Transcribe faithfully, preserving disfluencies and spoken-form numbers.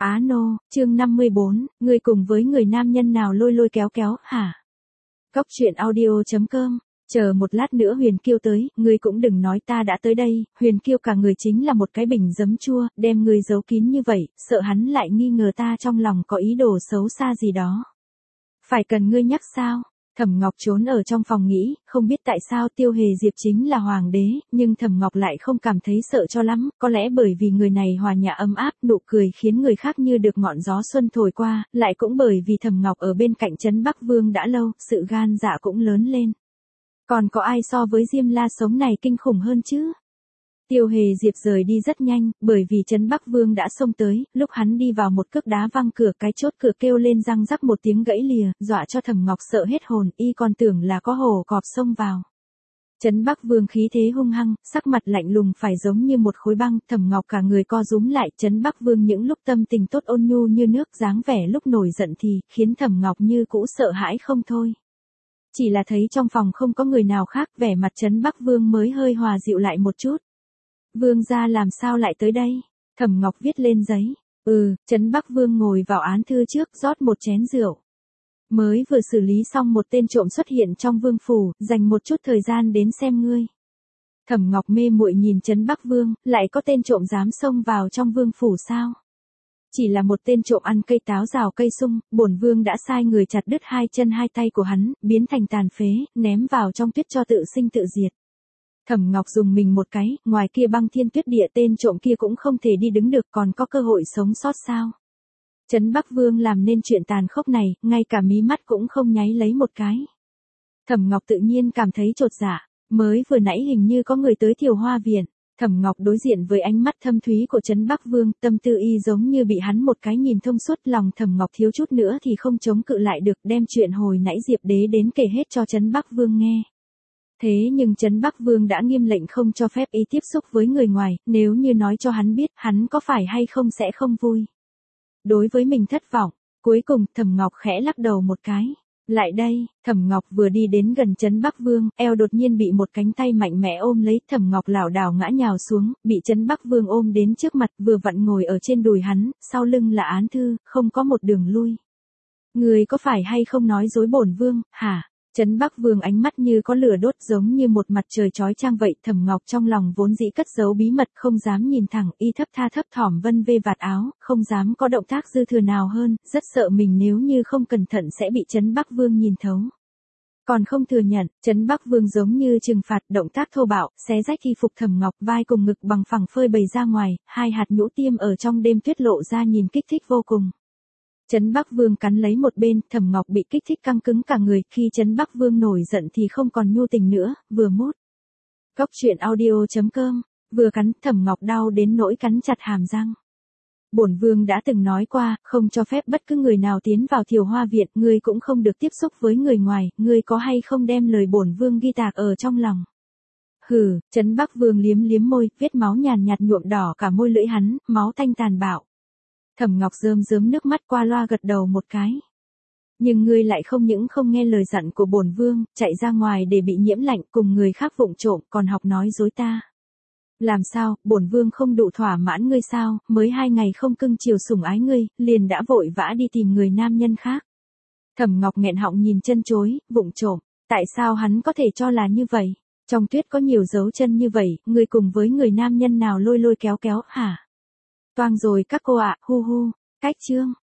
Á nô, chương năm mươi bốn, ngươi cùng với người nam nhân nào lôi lôi kéo kéo, hả? Cốc truyện audio chấm com, chờ một lát nữa Huyền Kiêu tới, ngươi cũng đừng nói ta đã tới đây, Huyền Kiêu cả người chính là một cái bình giấm chua, đem ngươi giấu kín như vậy, sợ hắn lại nghi ngờ ta trong lòng có ý đồ xấu xa gì đó. Phải cần ngươi nhắc sao? Thẩm Ngọc trốn ở trong phòng nghĩ, không biết tại sao Tiêu Hề Diệp chính là hoàng đế, nhưng Thẩm Ngọc lại không cảm thấy sợ cho lắm, có lẽ bởi vì người này hòa nhã ấm áp, nụ cười khiến người khác như được ngọn gió xuân thổi qua, lại cũng bởi vì Thẩm Ngọc ở bên cạnh Trấn Bắc Vương đã lâu, sự gan dạ cũng lớn lên. Còn có ai so với Diêm La sống này kinh khủng hơn chứ? Tiêu Hề Diệp rời đi rất nhanh, bởi vì Trấn Bắc Vương đã xông tới, lúc hắn đi vào một cước đá văng cửa, cái chốt cửa kêu lên răng rắc một tiếng gãy lìa, dọa cho Thẩm Ngọc sợ hết hồn, y còn tưởng là có hổ cọp xông vào. Trấn Bắc Vương khí thế hung hăng, sắc mặt lạnh lùng phải giống như một khối băng, Thẩm Ngọc cả người co rúm lại, Trấn Bắc Vương những lúc tâm tình tốt ôn nhu như nước, dáng vẻ lúc nổi giận thì khiến Thẩm Ngọc như cũ sợ hãi không thôi. Chỉ là thấy trong phòng không có người nào khác, vẻ mặt Trấn Bắc Vương mới hơi hòa dịu lại một chút. Vương gia làm sao lại tới đây? Thẩm Ngọc viết lên giấy. Ừ, Trấn Bắc Vương ngồi vào án thư trước, rót một chén rượu. Mới vừa xử lý xong một tên trộm xuất hiện trong vương phủ, dành một chút thời gian đến xem ngươi. Thẩm Ngọc mê muội nhìn Trấn Bắc Vương, lại có tên trộm dám xông vào trong vương phủ sao? Chỉ là một tên trộm ăn cây táo rào cây sung, bổn vương đã sai người chặt đứt hai chân hai tay của hắn, biến thành tàn phế, ném vào trong tuyết cho tự sinh tự diệt. Thẩm Ngọc dùng mình một cái, ngoài kia băng thiên tuyết địa tên trộm kia cũng không thể đi đứng được, còn có cơ hội sống sót sao? Trấn Bắc Vương làm nên chuyện tàn khốc này, ngay cả mí mắt cũng không nháy lấy một cái. Thẩm Ngọc tự nhiên cảm thấy chột dạ, mới vừa nãy hình như có người tới Thiều Hoa Viện. Thẩm Ngọc đối diện với ánh mắt thâm thúy của Trấn Bắc Vương, tâm tư y giống như bị hắn một cái nhìn thông suốt, lòng Thẩm Ngọc thiếu chút nữa thì không chống cự lại được, đem chuyện hồi nãy Diệp Đế đến kể hết cho Trấn Bắc Vương nghe. Thế nhưng Trấn Bắc Vương đã nghiêm lệnh không cho phép y tiếp xúc với người ngoài, nếu như nói cho hắn biết, hắn có phải hay không sẽ không vui. Đối với mình thất vọng, cuối cùng Thẩm Ngọc khẽ lắc đầu một cái. Lại đây, Thẩm Ngọc vừa đi đến gần Trấn Bắc Vương, eo đột nhiên bị một cánh tay mạnh mẽ ôm lấy, Thẩm Ngọc lảo đảo ngã nhào xuống, bị Trấn Bắc Vương ôm đến trước mặt, vừa vặn ngồi ở trên đùi hắn, sau lưng là án thư, không có một đường lui. Người có phải hay không nói dối bổn vương, hả? Trấn Bắc Vương ánh mắt như có lửa đốt, giống như một mặt trời chói chang vậy, Thẩm Ngọc trong lòng vốn dĩ cất giấu bí mật, không dám nhìn thẳng, y thấp tha thấp thỏm vân vê vạt áo, không dám có động tác dư thừa nào hơn, rất sợ mình nếu như không cẩn thận sẽ bị Trấn Bắc Vương nhìn thấu. Còn không thừa nhận, Trấn Bắc Vương giống như trừng phạt, động tác thô bạo, xé rách y phục Thẩm Ngọc, vai cùng ngực bằng phẳng phơi bày ra ngoài, hai hạt nhũ tiêm ở trong đêm tuyết lộ ra nhìn kích thích vô cùng. Trấn Bắc Vương cắn lấy một bên, Thẩm Ngọc bị kích thích căng cứng cả người, khi Trấn Bắc Vương nổi giận thì không còn nhu tình nữa, vừa mút. Cốc truyện audio chấm com, vừa cắn, Thẩm Ngọc đau đến nỗi cắn chặt hàm răng. Bổn vương đã từng nói qua, không cho phép bất cứ người nào tiến vào Thiều Hoa Viện, ngươi cũng không được tiếp xúc với người ngoài, ngươi có hay không đem lời bổn vương ghi tạc ở trong lòng. Hừ, Trấn Bắc Vương liếm liếm môi, vết máu nhàn nhạt nhuộm đỏ cả môi lưỡi hắn, máu tanh tàn bạo. Thẩm Ngọc rơm rớm nước mắt qua loa gật đầu một cái. Nhưng ngươi lại không những không nghe lời dặn của bổn vương, chạy ra ngoài để bị nhiễm lạnh, cùng người khác vụng trộm, còn học nói dối ta. Làm sao, bổn vương không đủ thỏa mãn ngươi sao, mới hai ngày không cưng chiều sủng ái ngươi, liền đã vội vã đi tìm người nam nhân khác. Thẩm Ngọc nghẹn họng nhìn chân chối, vụng trộm, tại sao hắn có thể cho là như vậy? Trong tuyết có nhiều dấu chân như vậy, ngươi cùng với người nam nhân nào lôi lôi kéo kéo, hả? Toang rồi các cô ạ, hu hu, cách chương.